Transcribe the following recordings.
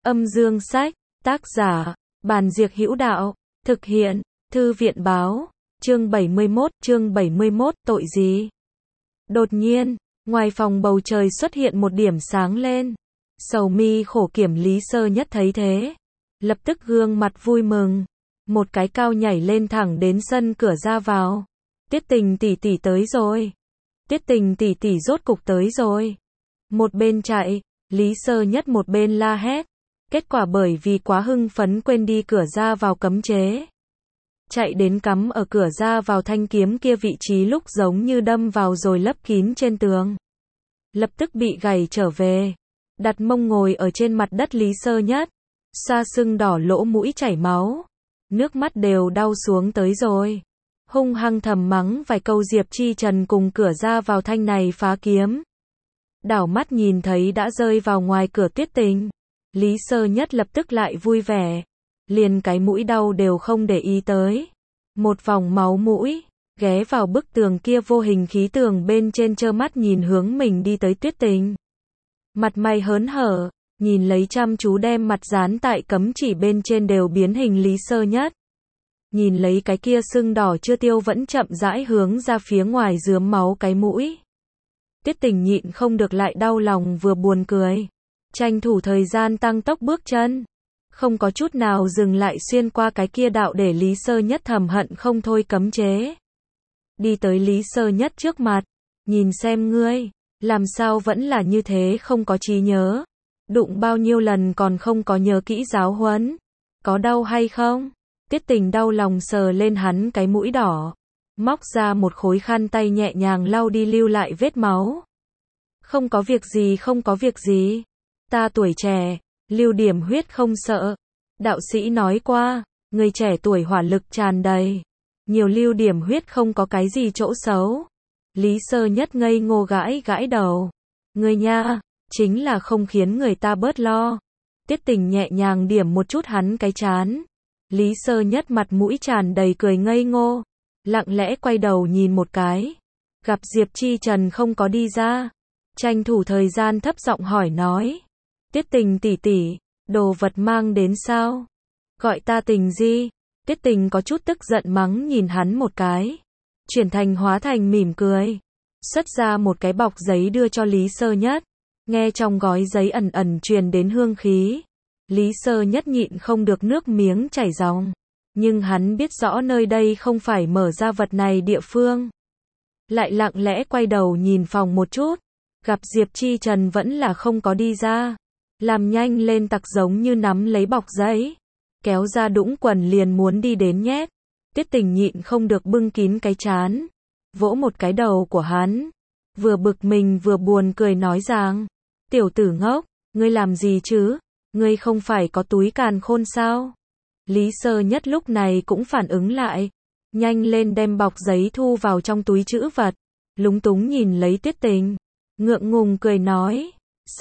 Âm dương sách, tác giả, Bàn Diệc Hữu Đạo, thực hiện, Thư viện báo, chương 71, tội gì? Đột nhiên, ngoài phòng bầu trời xuất hiện một điểm sáng lên. Sầu mi khổ kiểm Lý Sơ Nhất thấy thế, lập tức gương mặt vui mừng, một cái cao nhảy lên thẳng đến sân cửa ra vào. Tiết Tình tỷ tỷ tới rồi. Tiết Tình tỷ tỷ rốt cục tới rồi. Một bên chạy, Lý Sơ Nhất một bên la hét. Kết quả bởi vì quá hưng phấn quên đi cửa ra vào cấm chế. Chạy đến cắm ở cửa ra vào thanh kiếm kia vị trí lúc giống như đâm vào rồi lấp kín trên tường. Lập tức bị gảy trở về. Đặt mông ngồi ở trên mặt đất Lý Sơ Nhất. Xoa sưng đỏ lỗ mũi chảy máu. Nước mắt đều đau xuống tới rồi. Hung hăng thầm mắng vài câu Diệp Chi Trần cùng cửa ra vào thanh này phá kiếm. Đảo mắt nhìn thấy đã rơi vào ngoài cửa Tiết Tình. Lý Sơ Nhất lập tức lại vui vẻ. Liền cái mũi đau đều không để ý tới. Một vòng máu mũi, ghé vào bức tường kia vô hình khí tường bên trên trơ mắt nhìn hướng mình đi tới Tuyết Tình. Mặt mày hớn hở, nhìn lấy chăm chú đem mặt dán tại cấm chỉ bên trên đều biến hình Lý Sơ Nhất. Nhìn lấy cái kia sưng đỏ chưa tiêu vẫn chậm rãi hướng ra phía ngoài rướm máu cái mũi. Tiết Tình nhịn không được lại đau lòng vừa buồn cười. Tranh thủ thời gian tăng tốc bước chân. Không có chút nào dừng lại xuyên qua cái kia đạo để Lý Sơ Nhất thầm hận không thôi cấm chế. Đi tới Lý Sơ Nhất trước mặt. Nhìn xem ngươi, làm sao vẫn là như thế không có trí nhớ. Đụng bao nhiêu lần còn không có nhớ kỹ giáo huấn. Có đau hay không? Tiết Tình đau lòng sờ lên hắn cái mũi đỏ. Móc ra một khối khăn tay nhẹ nhàng lau đi lưu lại vết máu. Không có việc gì, không có việc gì. Ta tuổi trẻ, lưu điểm huyết không sợ. Đạo sĩ nói qua, người trẻ tuổi hỏa lực tràn đầy. Nhiều lưu điểm huyết không có cái gì chỗ xấu. Lý Sơ Nhất ngây ngô gãi gãi đầu. Người nha, chính là không khiến người ta bớt lo. Tiết Tình nhẹ nhàng điểm một chút hắn cái trán. Lý Sơ Nhất mặt mũi tràn đầy cười ngây ngô. Lặng lẽ quay đầu nhìn một cái. Gặp Diệp Chi Trần không có đi ra. Tranh thủ thời gian thấp giọng hỏi nói. Tiết Tình tỷ tỷ, đồ vật mang đến sao? Gọi ta Tình gì? Tiết Tình có chút tức giận mắng nhìn hắn một cái. Chuyển thành hóa thành mỉm cười. Xuất ra một cái bọc giấy đưa cho Lý Sơ Nhất. Nghe trong gói giấy ẩn ẩn truyền đến hương khí. Lý Sơ Nhất nhịn không được nước miếng chảy ròng. Nhưng hắn biết rõ nơi đây không phải mở ra vật này địa phương. Lại lặng lẽ quay đầu nhìn phòng một chút. Gặp Diệp Chi Trần vẫn là không có đi ra. Làm nhanh lên tặc giống như nắm lấy bọc giấy. Kéo ra đũng quần liền muốn đi đến nhét. Tiết Tình nhịn không được bưng kín cái trán. Vỗ một cái đầu của hắn. Vừa bực mình vừa buồn cười nói rằng. Tiểu tử ngốc, ngươi làm gì chứ? Ngươi không phải có túi càn khôn sao? Lý Sơ Nhất lúc này cũng phản ứng lại. Nhanh lên đem bọc giấy thu vào trong túi trữ vật. Lúng túng nhìn lấy Tiết Tình. Ngượng ngùng cười nói.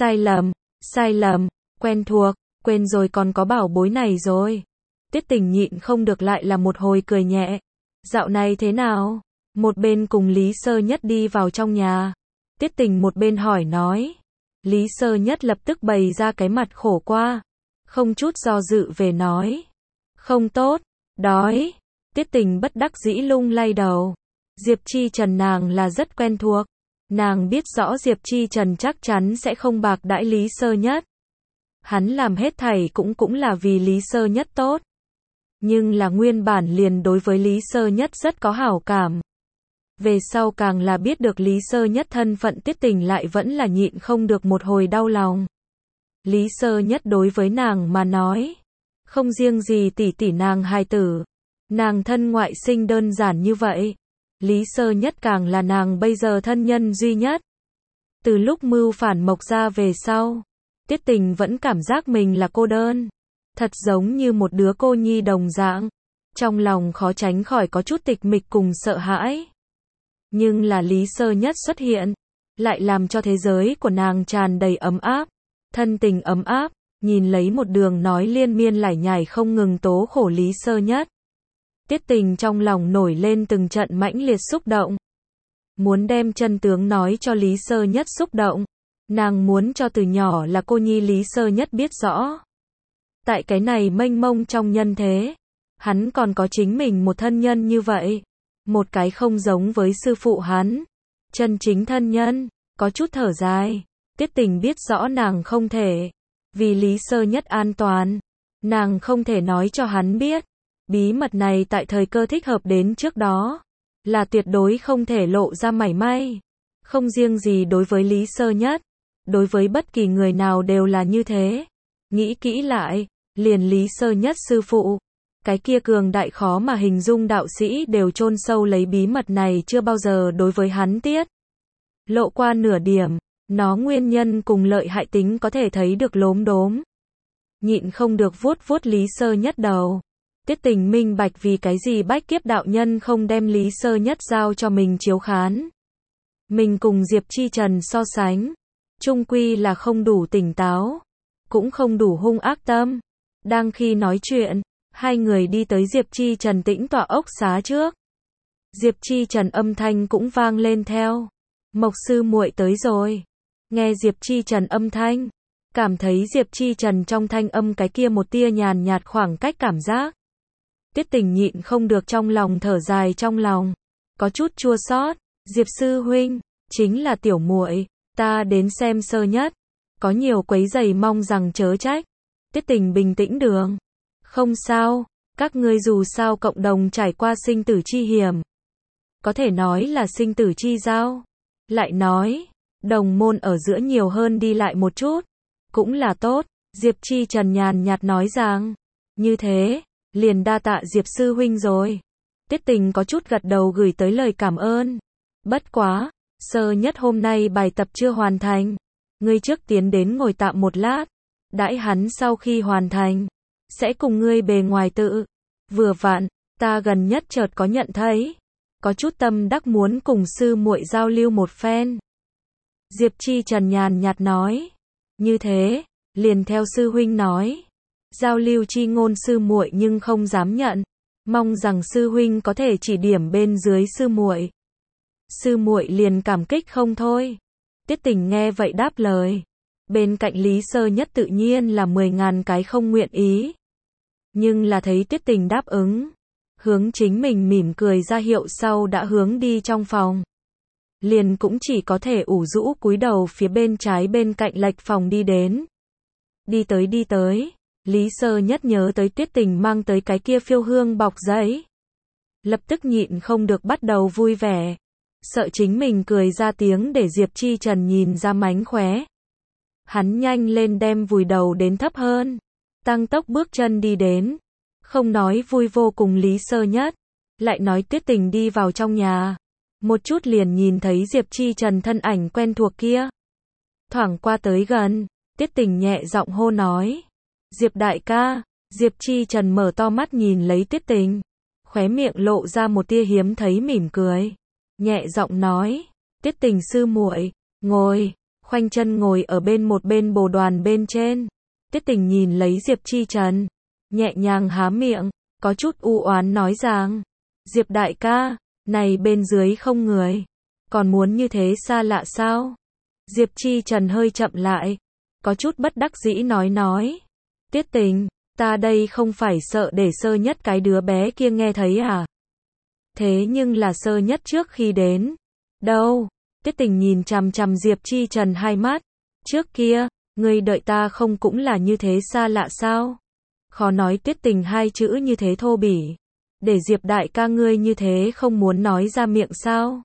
Sai lầm, quen thuộc, quên rồi còn có bảo bối này rồi. Tiết Tình nhịn không được lại là một hồi cười nhẹ. Dạo này thế nào? Một bên cùng Lý Sơ Nhất đi vào trong nhà. Tiết Tình một bên hỏi nói. Lý Sơ Nhất lập tức bày ra cái mặt khổ qua. Không chút do dự về nói. Không tốt, đói. Tiết Tình bất đắc dĩ lung lay đầu. Diệp Chi Trần nàng là rất quen thuộc. Nàng biết rõ Diệp Chi Trần chắc chắn sẽ không bạc đãi Lý Sơ Nhất. Hắn làm hết thảy cũng là vì Lý Sơ Nhất tốt. Nhưng là nguyên bản liền đối với Lý Sơ Nhất rất có hảo cảm. Về sau càng là biết được Lý Sơ Nhất thân phận Tiết Tình lại vẫn là nhịn không được một hồi đau lòng. Lý Sơ Nhất đối với nàng mà nói. Không riêng gì tỷ tỷ nàng hài tử. Nàng thân ngoại sinh đơn giản như vậy. Lý Sơ Nhất càng là nàng bây giờ thân nhân duy nhất. Từ lúc mưu phản Mộc ra về sau, Tiết Tình vẫn cảm giác mình là cô đơn. Thật giống như một đứa cô nhi đồng dạng. Trong lòng khó tránh khỏi có chút tịch mịch cùng sợ hãi. Nhưng là Lý Sơ Nhất xuất hiện, lại làm cho thế giới của nàng tràn đầy ấm áp. Thân tình ấm áp, nhìn lấy một đường nói liên miên lải nhải không ngừng tố khổ Lý Sơ Nhất. Tiết Tình trong lòng nổi lên từng trận mãnh liệt xúc động. Muốn đem chân tướng nói cho Lý Sơ Nhất xúc động. Nàng muốn cho từ nhỏ là cô nhi Lý Sơ Nhất biết rõ. Tại cái này mênh mông trong nhân thế, hắn còn có chính mình một thân nhân như vậy. Một cái không giống với sư phụ hắn. Chân chính thân nhân, có chút thở dài. Tiết Tình biết rõ nàng không thể. Vì Lý Sơ Nhất an toàn, nàng không thể nói cho hắn biết. Bí mật này tại thời cơ thích hợp đến trước đó, là tuyệt đối không thể lộ ra mảy may. Không riêng gì đối với Lý Sơ Nhất, đối với bất kỳ người nào đều là như thế. Nghĩ kỹ lại, liền Lý Sơ Nhất sư phụ, cái kia cường đại khó mà hình dung đạo sĩ đều chôn sâu lấy bí mật này chưa bao giờ đối với hắn tiết lộ qua nửa điểm, nó nguyên nhân cùng lợi hại tính có thể thấy được lốm đốm. Nhịn không được vuốt vuốt Lý Sơ Nhất đầu. Tiết Tình minh bạch vì cái gì Bách Kiếp đạo nhân không đem Lý Sơ Nhất giao cho mình chiếu khán. Mình cùng Diệp Chi Trần so sánh, chung quy là không đủ tỉnh táo, cũng không đủ hung ác tâm. Đang khi nói chuyện, hai người đi tới Diệp Chi Trần tĩnh tọa ốc xá trước. Diệp Chi Trần âm thanh cũng vang lên theo. Mộc sư muội tới rồi. Nghe Diệp Chi Trần âm thanh, cảm thấy Diệp Chi Trần trong thanh âm cái kia một tia nhàn nhạt khoảng cách cảm giác. Tiết Tình nhịn không được trong lòng thở dài trong lòng, có chút chua xót. Diệp sư huynh, chính là tiểu muội, ta đến xem Sơ Nhất, có nhiều quấy rầy mong rằng chớ trách. Tiết Tình bình tĩnh đường, không sao, các ngươi dù sao cộng đồng trải qua sinh tử chi hiểm, có thể nói là sinh tử chi giao. Lại nói, đồng môn ở giữa nhiều hơn đi lại một chút, cũng là tốt. Diệp Chi Trần nhàn nhạt nói rằng, như thế, liền đa tạ Diệp sư huynh rồi. Tiết Tình có chút gật đầu gửi tới lời cảm ơn. Bất quá, Sơ Nhất hôm nay bài tập chưa hoàn thành, ngươi trước tiến đến ngồi tạm một lát, đãi hắn sau khi hoàn thành, sẽ cùng ngươi bề ngoài tự. Vừa vặn, ta gần nhất chợt có nhận thấy, có chút tâm đắc muốn cùng sư muội giao lưu một phen. Diệp Chi Trần nhàn nhạt nói, như thế, liền theo sư huynh nói. Giao lưu chi ngôn sư muội nhưng không dám nhận, mong rằng sư huynh có thể chỉ điểm bên dưới sư muội. Sư muội liền cảm kích không thôi. Tiết Tình nghe vậy đáp lời. Bên cạnh Lý Sơ Nhất tự nhiên là 10.000 cái không nguyện ý. Nhưng là thấy Tiết Tình đáp ứng, hướng chính mình mỉm cười ra hiệu sau đã hướng đi trong phòng. Liền cũng chỉ có thể ủ rũ cúi đầu phía bên trái bên cạnh lệch phòng đi đến. Đi tới, Lý Sơ Nhất nhớ tới Tiết Tình mang tới cái kia phiêu hương bọc giấy. Lập tức nhịn không được bắt đầu vui vẻ. Sợ chính mình cười ra tiếng để Diệp Chi Trần nhìn ra mánh khóe. Hắn nhanh lên đem vùi đầu đến thấp hơn, tăng tốc bước chân đi đến. Không nói vui vô cùng Lý Sơ Nhất, lại nói Tiết Tình đi vào trong nhà. Một chút liền nhìn thấy Diệp Chi Trần thân ảnh quen thuộc kia. Thoảng qua tới gần, Tiết Tình nhẹ giọng hô nói. Diệp đại ca. Diệp Chi Trần mở to mắt nhìn lấy Tiết Tình, khóe miệng lộ ra một tia hiếm thấy mỉm cười. Nhẹ giọng nói, Tiết Tình sư muội, ngồi, khoanh chân ngồi ở một bên bồ đoàn bên trên. Tiết Tình nhìn lấy Diệp Chi Trần, nhẹ nhàng há miệng, có chút u oán nói rằng, Diệp đại ca, này bên dưới không người, còn muốn như thế xa lạ sao? Diệp Chi Trần hơi chậm lại, có chút bất đắc dĩ nói, Tiết Tình, ta đây không phải sợ để Sơ Nhất cái đứa bé kia nghe thấy à? Thế nhưng là Sơ Nhất trước khi đến. Đâu? Tiết Tình nhìn chằm chằm Diệp Chi Trần hai mắt. Trước kia, ngươi đợi ta không cũng là như thế xa lạ sao? Khó nói Tiết Tình hai chữ như thế thô bỉ. Để Diệp đại ca ngươi như thế không muốn nói ra miệng sao?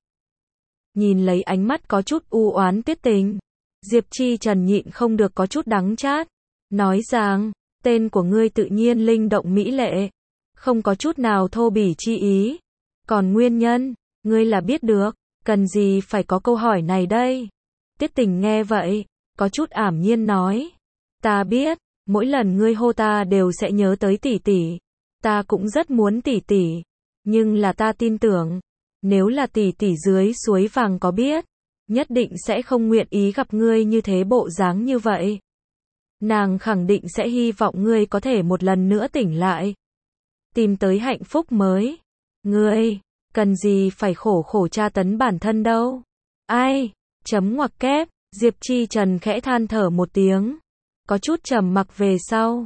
Nhìn lấy ánh mắt có chút u oán Tiết Tình, Diệp Chi Trần nhịn không được có chút đắng chát. Nói rằng, tên của ngươi tự nhiên linh động mỹ lệ, không có chút nào thô bỉ chi ý. Còn nguyên nhân, ngươi là biết được, cần gì phải có câu hỏi này đây? Tiết Tình nghe vậy, có chút ảm nhiên nói. Ta biết, mỗi lần ngươi hô ta đều sẽ nhớ tới tỷ tỷ. Ta cũng rất muốn tỷ tỷ. Nhưng là ta tin tưởng, nếu là tỷ tỷ dưới suối vàng có biết, nhất định sẽ không nguyện ý gặp ngươi như thế bộ dáng như vậy. Nàng khẳng định sẽ hy vọng ngươi có thể một lần nữa tỉnh lại, tìm tới hạnh phúc mới. Ngươi, cần gì phải khổ tra tấn bản thân đâu. Ai, chấm ngoặc kép, Diệp Chi Trần khẽ than thở một tiếng, có chút trầm mặc về sau.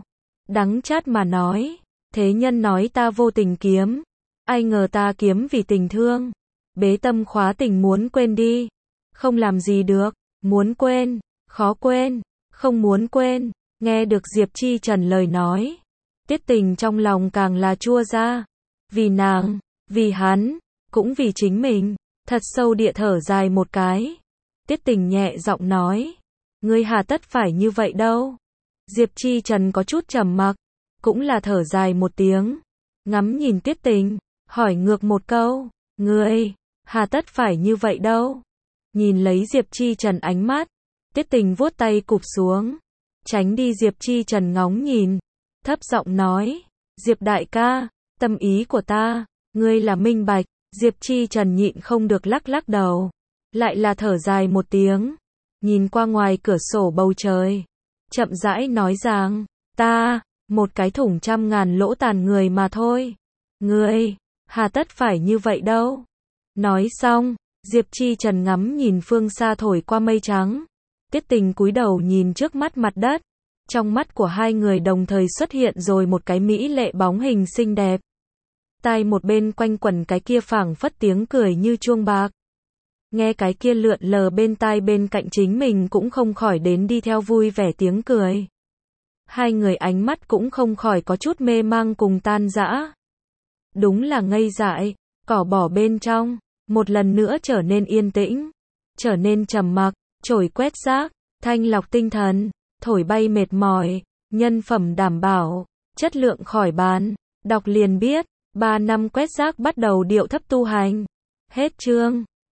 đắng chát mà nói, thế nhân nói ta vô tình kiếm, ai ngờ ta kiếm vì tình thương, bế tâm khóa tình muốn quên đi, không làm gì được, muốn quên, khó quên, không muốn quên, nghe được Diệp Chi Trần lời nói, Tiết Tình trong lòng càng là chua ra, vì nàng, vì hắn, cũng vì chính mình, thật sâu địa thở dài một cái, Tiết Tình nhẹ giọng nói, ngươi hà tất phải như vậy đâu. Diệp Chi Trần có chút trầm mặc, cũng là thở dài một tiếng, ngắm nhìn Tiết Tình, hỏi ngược một câu, ngươi, hà tất phải như vậy đâu. Nhìn lấy Diệp Chi Trần ánh mắt, Tiết Tình vuốt tay cụp xuống, tránh đi Diệp Chi Trần ngóng nhìn, thấp giọng nói, Diệp đại ca, tâm ý của ta, ngươi là minh bạch. Diệp Chi Trần nhịn không được lắc lắc đầu, lại là thở dài một tiếng, nhìn qua ngoài cửa sổ bầu trời, chậm rãi nói rằng, ta, một cái thủng 100.000 lỗ tàn người mà thôi, ngươi, hà tất phải như vậy đâu. Nói xong, Diệp Chi Trần ngắm nhìn phương xa thổi qua mây trắng, Tiết Tình cúi đầu nhìn trước mắt mặt đất, trong mắt của hai người đồng thời xuất hiện rồi một cái mỹ lệ bóng hình xinh đẹp. Tai một bên quanh quẩn cái kia phảng phất tiếng cười như chuông bạc. Nghe cái kia lượn lờ bên tai bên cạnh chính mình cũng không khỏi đến đi theo vui vẻ tiếng cười. Hai người ánh mắt cũng không khỏi có chút mê mang cùng tan rã. Đúng là ngây dại, cỏ bỏ bên trong, một lần nữa trở nên yên tĩnh, trở nên trầm mặc, chổi quét rác, thanh lọc tinh thần, thổi bay mệt mỏi, nhân phẩm đảm bảo, chất lượng khỏi bàn, đọc liền biết. 3 năm quét rác bắt đầu điệu thấp tu hành. Hết chương.